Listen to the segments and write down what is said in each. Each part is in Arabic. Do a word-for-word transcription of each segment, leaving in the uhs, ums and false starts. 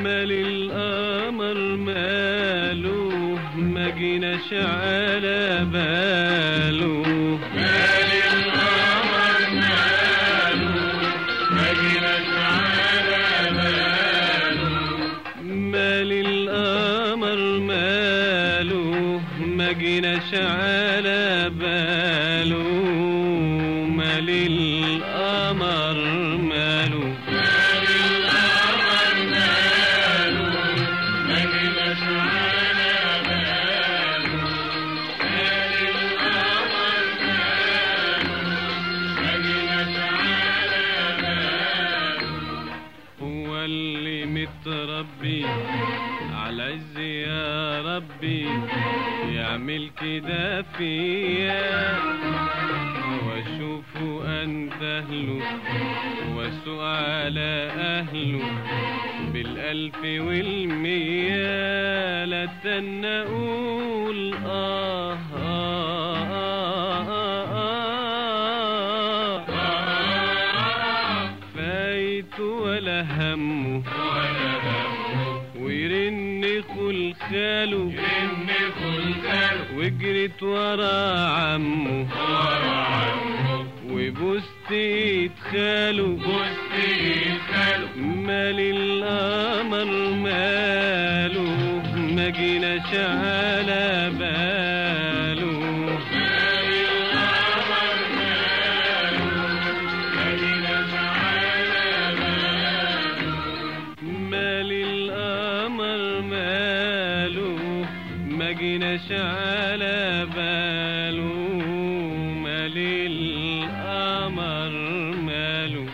مال القمر ماله ما جيناش على باله. مال القمر ماله ما جيناش على باله. مال القمر ماله ما جيناش على باله. مال القمر ماله ربي على عز يا ربي يعمل كده فيا واشوفه اندهله واسوق على اهله بالالف والمية. لا تنى اقول آه, آه, آه, آه, آه فايت ولا همه ويرن خل خاله وجريت ورا عمه وبوست ايد خاله. مال القمر ماله ما جيناش على باله. مال القمر ماله ما جيناش على باله. مال القمر ماله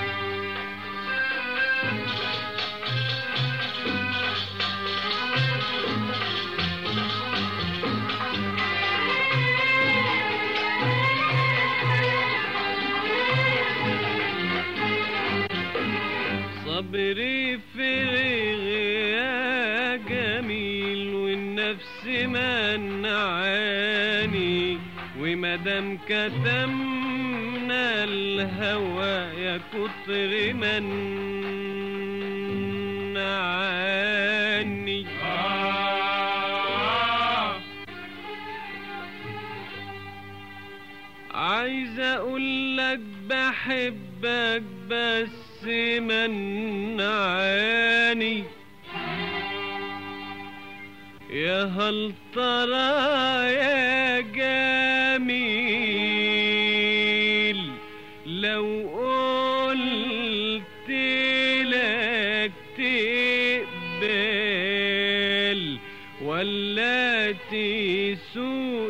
صبري فرغ يا جميل والنفس منعاني ومدام كتمنا الهوى يا كتر منعاني. عايز اقولك بحبك بس منعاني يا هل ترى يا جميل لو قلت لك تقبل ولا تسوق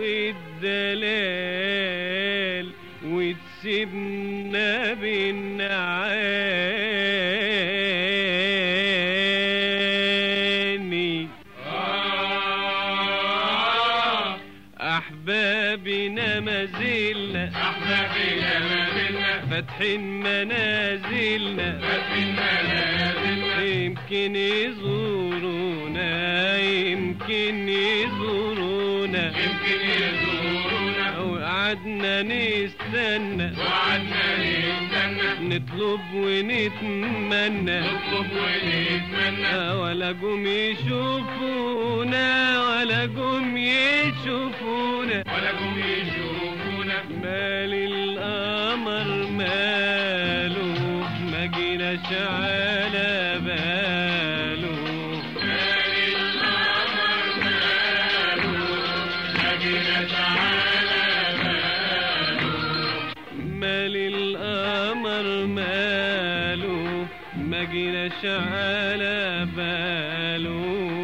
الدلال وتسيبنا بالنعاني. أحبابنا ما زلنا أحبابنا ما زلنا فاتحين منازلنا فاتحين منازلنا يمكن يزورونا يمكن يزورونا يمكن يزورونا وقعدنا نستنى وقعدنا نستنى نطلب ونتمنى نطلب ونتمنى ولا جم يشوفونا ولا جم يشوفونا ولا جم يشوفونا. مال القمر ماله ما جيناش على باله. مال القمر ماله ما جيناش على باله. مال القمر ماله ما جيناش على باله.